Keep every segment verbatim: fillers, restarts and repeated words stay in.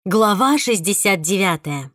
Глава шестьдесят девятая.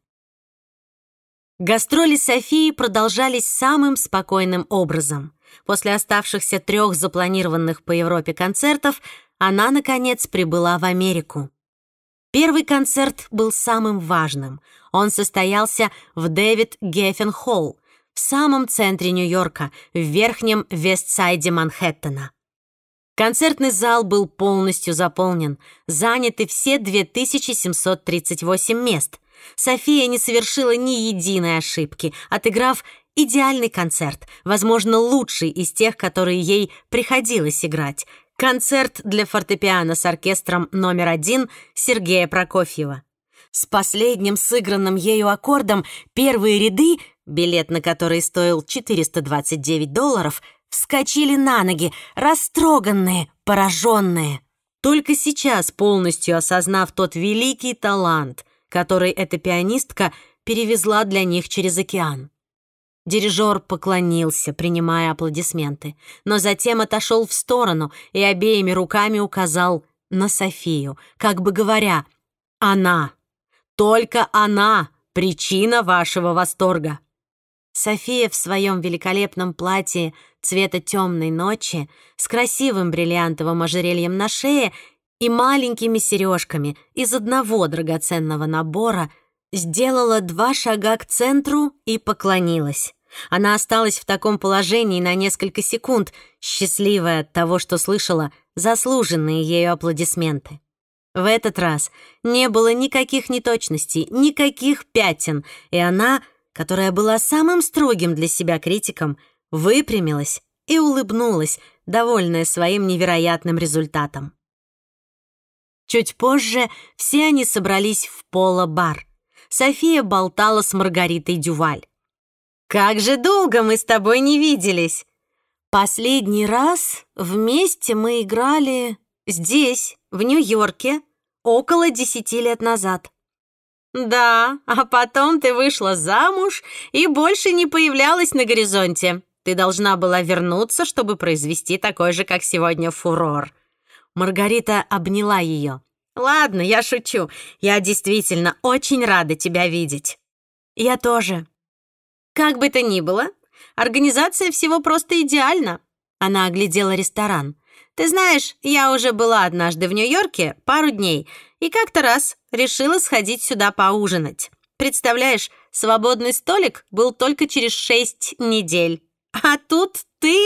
Гастроли Софии продолжались самым спокойным образом. После оставшихся трех запланированных по Европе концертов она, наконец, прибыла в Америку. Первый концерт был самым важным. Он состоялся в Дэвид Геффен Холл, в самом центре Нью-Йорка, в верхнем Вестсайде Манхэттена. Концертный зал был полностью заполнен, заняты все две тысячи семьсот тридцать восемь мест. София не совершила ни единой ошибки, отыграв идеальный концерт, возможно, лучший из тех, которые ей приходилось играть. Концерт для фортепиано с оркестром номер один Сергея Прокофьева. С последним сыгранным ею аккордом первые ряды, билет на который стоил четыреста двадцать девять долларов, вскочили на ноги, растроганные, пораженные. Только сейчас, полностью осознав тот великий талант, который эта пианистка перевезла для них через океан. Дирижер поклонился, принимая аплодисменты, но затем отошел в сторону и обеими руками указал на Софию, как бы говоря: «Она, только она причина вашего восторга». София в своем великолепном платье цвета темной ночи с красивым бриллиантовым ожерельем на шее и маленькими сережками из одного драгоценного набора сделала два шага к центру и поклонилась. Она осталась в таком положении на несколько секунд, счастливая от того, что слышала заслуженные ею аплодисменты. В этот раз не было никаких неточностей, никаких пятен, и она, которая была самым строгим для себя критиком, выпрямилась и улыбнулась, довольная своим невероятным результатом. Чуть позже все они собрались в Поло-бар. София болтала с Маргаритой Дюваль. «Как же долго мы с тобой не виделись!» «Последний раз вместе мы играли здесь, в Нью-Йорке, около десяти лет назад». «Да, а потом ты вышла замуж и больше не появлялась на горизонте. Ты должна была вернуться, чтобы произвести такой же, как сегодня, фурор». Маргарита обняла ее. «Ладно, я шучу. Я действительно очень рада тебя видеть». «Я тоже». «Как бы то ни было, организация всего просто идеальна». Она оглядела ресторан. «Ты знаешь, я уже была однажды в Нью-Йорке пару дней и как-то раз решила сходить сюда поужинать. Представляешь, свободный столик был только через шесть недель. А тут ты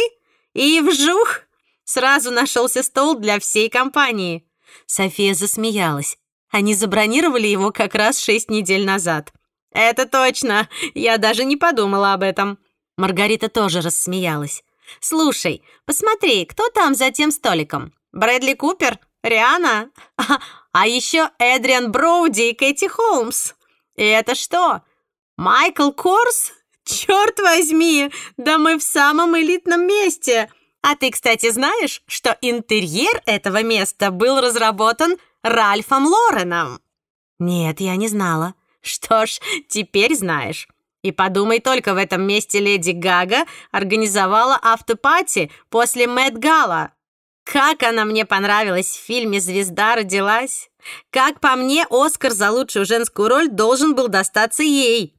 и вжух! Сразу нашелся стол для всей компании». София засмеялась. Они забронировали его как раз шесть недель назад. «Это точно! Я даже не подумала об этом». Маргарита тоже рассмеялась. «Слушай, посмотри, кто там за тем столиком? Брэдли Купер? Риhanna? А, а еще Эдриан Броуди и Кэти Холмс. И это что? Майкл Корс? Черт возьми, да мы в самом элитном месте. А ты, кстати, знаешь, что интерьер этого места был разработан Ральфом Лореном?» «Нет, я не знала». «Что ж, теперь знаешь. И подумай только, в этом месте леди Гага организовала автопати после Мэтт-гала. Как она мне понравилась в фильме «Звезда родилась». Как по мне, Оскар за лучшую женскую роль должен был достаться ей».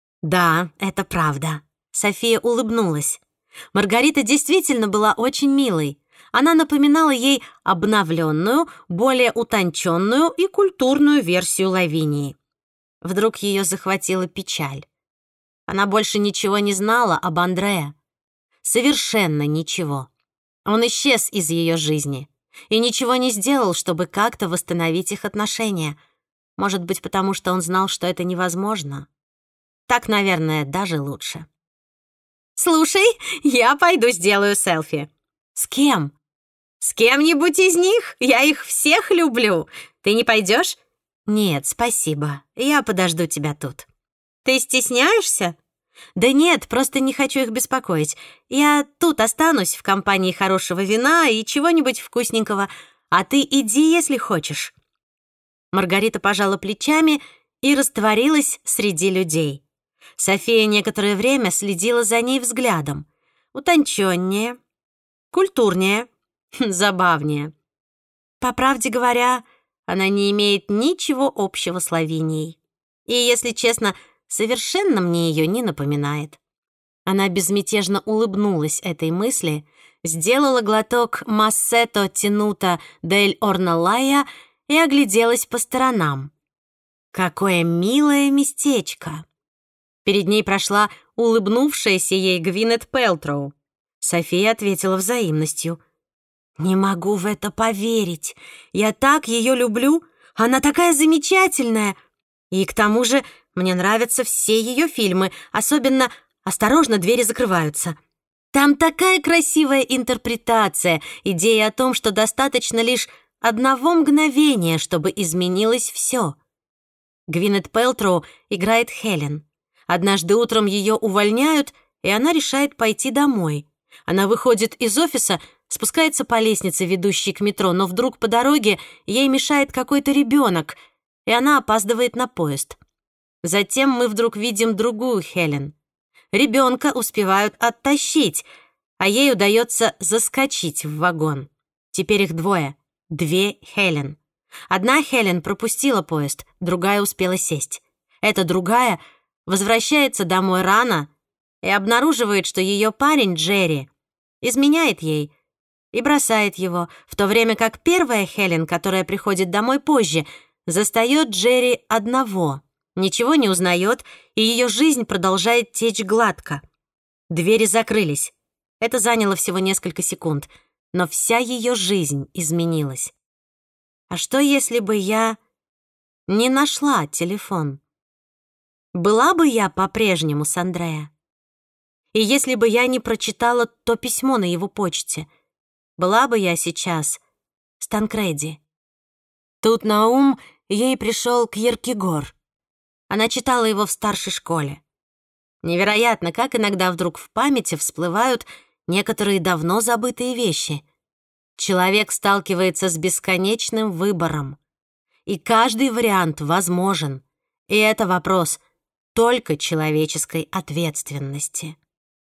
«Да, это правда». София улыбнулась. Маргарита действительно была очень милой. Она напоминала ей обновленную, более утонченную и культурную версию Лавинии. Вдруг ее захватила печаль. Она больше ничего не знала об Андреа. Совершенно ничего. Он исчез из ее жизни и ничего не сделал, чтобы как-то восстановить их отношения. Может быть, потому что он знал, что это невозможно. Так, наверное, даже лучше. «Слушай, я пойду сделаю селфи». «С кем?» «С кем-нибудь из них. Я их всех люблю. Ты не пойдешь?» «Нет, спасибо. Я подожду тебя тут». «Ты стесняешься?» «Да нет, просто не хочу их беспокоить. Я тут останусь в компании хорошего вина и чего-нибудь вкусненького, а ты иди, если хочешь». Маргарита пожала плечами и растворилась среди людей. София некоторое время следила за ней взглядом. Утонченнее, культурнее, забавнее. По правде говоря, она не имеет ничего общего с Лавинией. И, если честно, совершенно мне ее не напоминает. Она безмятежно улыбнулась этой мысли, сделала глоток массето тенута дель Орналая и огляделась по сторонам. Какое милое местечко! Перед ней прошла улыбнувшаяся ей Гвинет Пэлтроу. София ответила взаимностью. «Не могу в это поверить. Я так ее люблю. Она такая замечательная. И к тому же мне нравятся все ее фильмы, особенно «Осторожно, двери закрываются». Там такая красивая интерпретация, идея о том, что достаточно лишь одного мгновения, чтобы изменилось все. Гвинет Пэлтроу играет Хелен. Однажды утром ее увольняют, и она решает пойти домой. Она выходит из офиса, спускается по лестнице, ведущей к метро, но вдруг по дороге ей мешает какой-то ребенок, и она опаздывает на поезд. Затем мы вдруг видим другую Хелен. Ребенка успевают оттащить, а ей удается заскочить в вагон. Теперь их двое. Две Хелен. Одна Хелен пропустила поезд, другая успела сесть. Эта другая возвращается домой рано и обнаруживает, что ее парень Джерри изменяет ей и бросает его, в то время как первая Хелен, которая приходит домой позже, застает Джерри одного, ничего не узнает, и ее жизнь продолжает течь гладко. Двери закрылись. Это заняло всего несколько секунд, но вся ее жизнь изменилась. А что, если бы я не нашла телефон? Была бы я по-прежнему с Андреа? И если бы я не прочитала то письмо на его почте, была бы я сейчас с Танкреди? Тут на ум ей пришел Кьеркегор. Она читала его в старшей школе. Невероятно, как иногда вдруг в памяти всплывают некоторые давно забытые вещи. Человек сталкивается с бесконечным выбором. И каждый вариант возможен. И это вопрос только человеческой ответственности.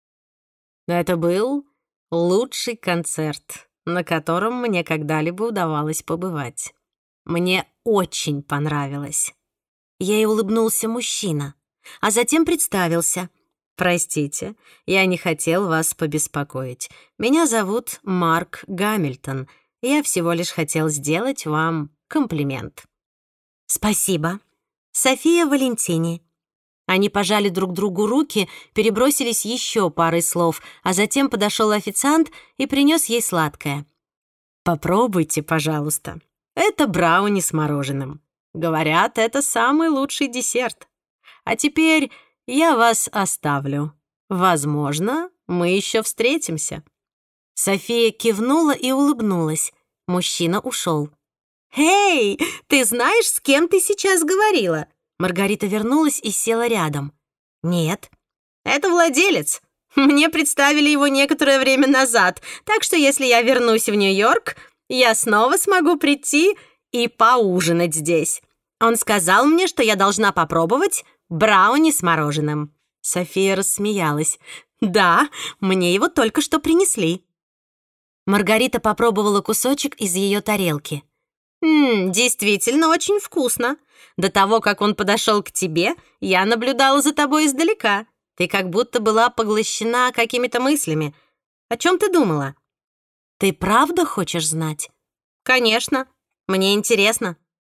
Это был лучший концерт, на котором мне когда-либо удавалось побывать. Мне очень понравилось. Ей улыбнулся мужчина, а затем представился. «Простите, я не хотел вас побеспокоить. Меня зовут Марк Гамильтон. Я всего лишь хотел сделать вам комплимент». «Спасибо. София Валентини». Они пожали друг другу руки, перебросились еще парой слов, а затем подошел официант и принес ей сладкое. «Попробуйте, пожалуйста. Это брауни с мороженым. Говорят, это самый лучший десерт. А теперь я вас оставлю. Возможно, мы еще встретимся». София кивнула и улыбнулась. Мужчина ушел. «Эй, ты знаешь, с кем ты сейчас говорила?» Маргарита вернулась и села рядом. «Нет». «Это владелец. Мне представили его некоторое время назад, так что если я вернусь в Нью-Йорк, я снова смогу прийти и поужинать здесь. Он сказал мне, что я должна попробовать брауни с мороженым». София рассмеялась. «Да, мне его только что принесли». Маргарита попробовала кусочек из ее тарелки. «Ммм, действительно очень вкусно. До того, как он подошел к тебе, я наблюдала за тобой издалека. Ты как будто была поглощена какими-то мыслями. О чем ты думала?» «Ты правда хочешь знать?» «Конечно. Мне интересно».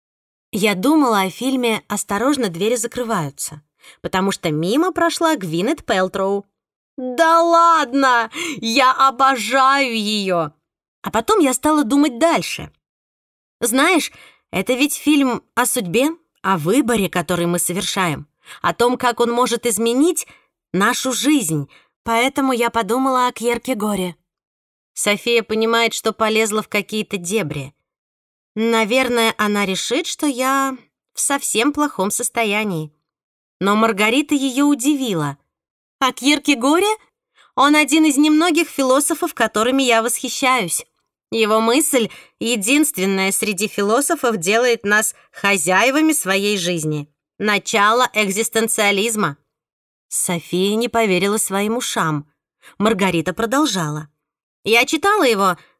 Я думала о фильме «Осторожно, двери закрываются», потому что мимо прошла Гвинет Пэлтроу. «Да ладно! Я обожаю ее!» А потом я стала думать дальше. Знаешь, это ведь фильм о судьбе, о выборе, который мы совершаем, о том, как он может изменить нашу жизнь, поэтому я подумала о Кьеркегоре. София понимает, что полезла в какие-то дебри. Наверное, она решит, что я в совсем плохом состоянии. Но Маргарита ее удивила. О Кьеркегоре? Он один из немногих философов, которыми я восхищаюсь. Его мысль, единственная среди философов, делает нас хозяевами своей жизни. Начало экзистенциализма. София не поверила своим ушам. Маргарита продолжала. Я читала его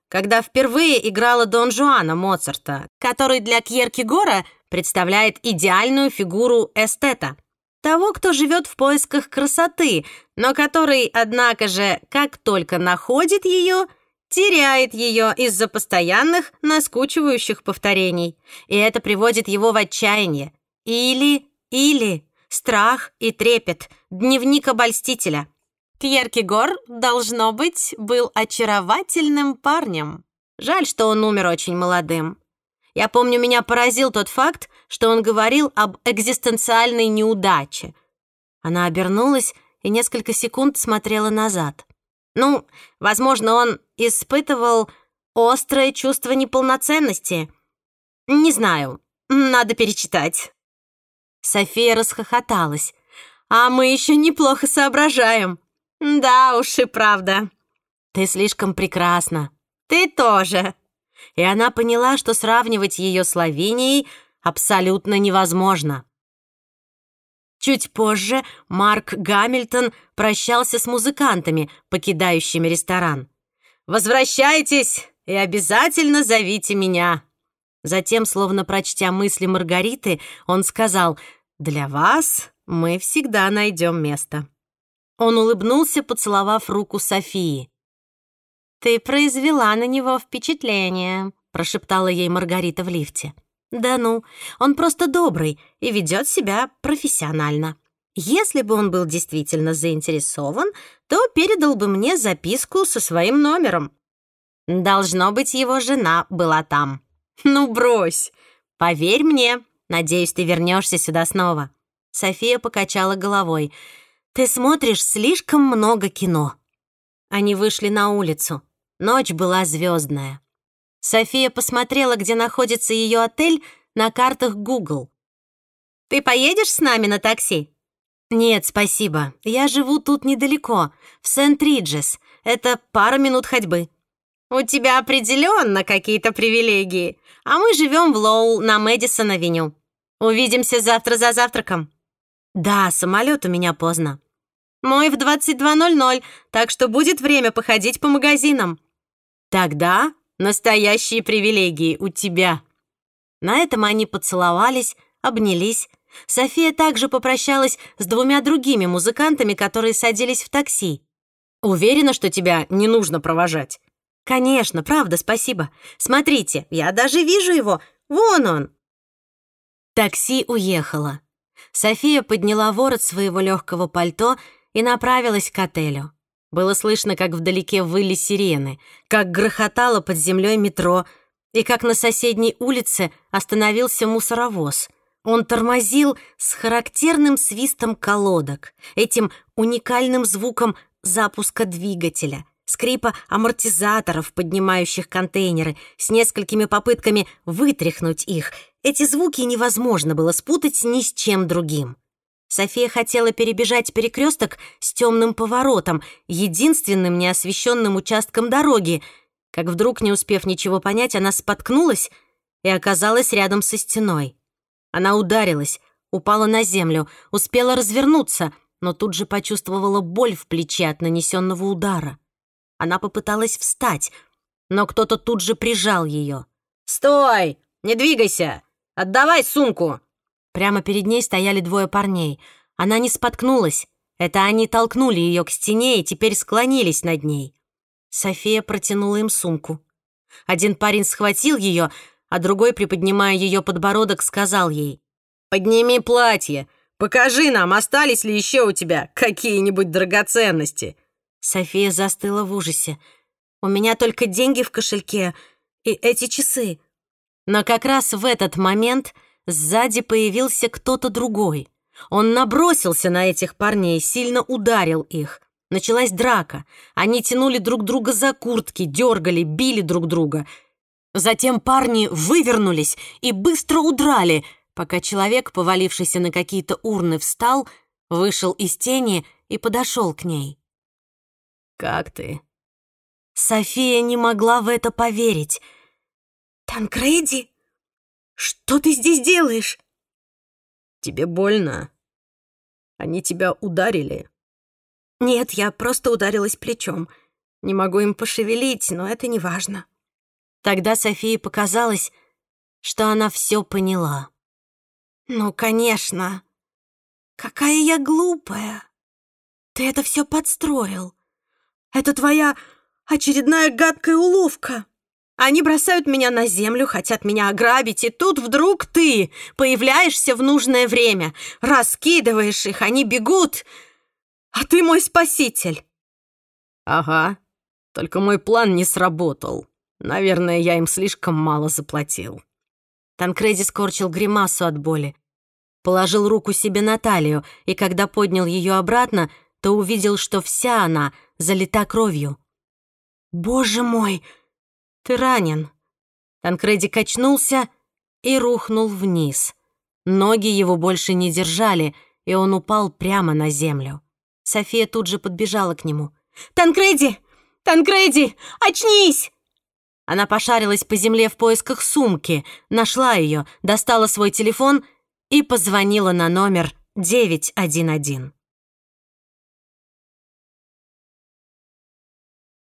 когда впервые играла Дон Жуана Моцарта, который для Кьеркегора представляет идеальную фигуру эстета. Того, кто живет в поисках красоты, но который, однако же, как только находит ее, теряет ее из-за постоянных наскучивающих повторений. И это приводит его в отчаяние. Или, или, страх и трепет, дневник обольстителя. Кьеркегор, должно быть, был очаровательным парнем. Жаль, что он умер очень молодым. Я помню, меня поразил тот факт, что он говорил об экзистенциальной неудаче. Она обернулась и несколько секунд смотрела назад. Ну, возможно, он испытывал острое чувство неполноценности. Не знаю, надо перечитать. София расхохоталась. А мы еще неплохо соображаем. Да уж и правда. Ты слишком прекрасна. Ты тоже. И она поняла, что сравнивать ее с Лавинией абсолютно невозможно. Чуть позже Марк Гамильтон прощался с музыкантами, покидающими ресторан. «Возвращайтесь и обязательно зовите меня». Затем, словно прочтя мысли Маргариты, он сказал: «Для вас мы всегда найдем место». Он улыбнулся, поцеловав руку Софии. «Ты произвела на него впечатление», — прошептала ей Маргарита в лифте. «Да ну, он просто добрый и ведет себя профессионально. Если бы он был действительно заинтересован, то передал бы мне записку со своим номером. Должно быть, его жена была там. Ну, брось. Поверь мне, надеюсь, ты вернешься сюда снова». София покачала головой. «Ты смотришь слишком много кино». Они вышли на улицу. Ночь была звездная. София посмотрела, где находится ее отель, на картах Google. «Ты поедешь с нами на такси?» «Нет, спасибо. Я живу тут недалеко, в Сент-Риджес. Это пара минут ходьбы». «У тебя определенно какие-то привилегии. А мы живем в Лоул на Мэдисон-авеню. Увидимся завтра за завтраком». «Да, самолет у меня поздно». «Мой в двадцать два ноль ноль, так что будет время походить по магазинам». «Тогда настоящие привилегии у тебя». На этом они поцеловались, обнялись. София также попрощалась с двумя другими музыкантами, которые садились в такси. «Уверена, что тебя не нужно провожать?» «Конечно, правда, спасибо. Смотрите, я даже вижу его. Вон он». Такси уехало. София подняла ворот своего легкого пальто и направилась к отелю. Было слышно, как вдалеке выли сирены, как грохотало под землей метро и как на соседней улице остановился мусоровоз. Он тормозил с характерным свистом колодок, этим уникальным звуком запуска двигателя, скрипа амортизаторов, поднимающих контейнеры, с несколькими попытками вытряхнуть их. Эти звуки невозможно было спутать ни с чем другим. София хотела перебежать перекресток с темным поворотом, единственным неосвещенным участком дороги, как вдруг, не успев ничего понять, она споткнулась и оказалась рядом со стеной. Она ударилась, упала на землю, успела развернуться, но тут же почувствовала боль в плече от нанесенного удара. Она попыталась встать, но кто-то тут же прижал ее. «Стой! Не двигайся! Отдавай сумку!» Прямо перед ней стояли двое парней. Она не споткнулась. Это они толкнули ее к стене и теперь склонились над ней. София протянула им сумку. Один парень схватил ее, а другой, приподнимая ее подбородок, сказал ей: «Подними платье! Покажи нам, остались ли еще у тебя какие-нибудь драгоценности!» София застыла в ужасе. «У меня только деньги в кошельке и эти часы». Но как раз в этот момент сзади появился кто-то другой. Он набросился на этих парней, сильно ударил их. Началась драка. Они тянули друг друга за куртки, дергали, били друг друга. Затем парни вывернулись и быстро удрали, пока человек, повалившийся на какие-то урны, встал, вышел из тени и подошел к ней. «Как ты?» София не могла в это поверить. «Танкреди? Что ты здесь делаешь?» «Тебе больно? Они тебя ударили?» «Нет, я просто ударилась плечом. Не могу им пошевелить, но это не важно». Тогда Софии показалось, что она все поняла. «Ну, конечно. Какая я глупая. Ты это все подстроил. Это твоя очередная гадкая уловка. Они бросают меня на землю, хотят меня ограбить, и тут вдруг ты появляешься в нужное время, раскидываешь их, они бегут, а ты мой спаситель». «Ага, только мой план не сработал. Наверное, я им слишком мало заплатил». Танкреди скорчил гримасу от боли, положил руку себе на талию, и когда поднял ее обратно, то увидел, что вся она залита кровью. «Боже мой, ты ранен!» Танкреди качнулся и рухнул вниз. Ноги его больше не держали, и он упал прямо на землю. София тут же подбежала к нему. «Танкреди! Танкреди! Очнись!» Она пошарилась по земле в поисках сумки, нашла ее, достала свой телефон и позвонила на номер девять один один.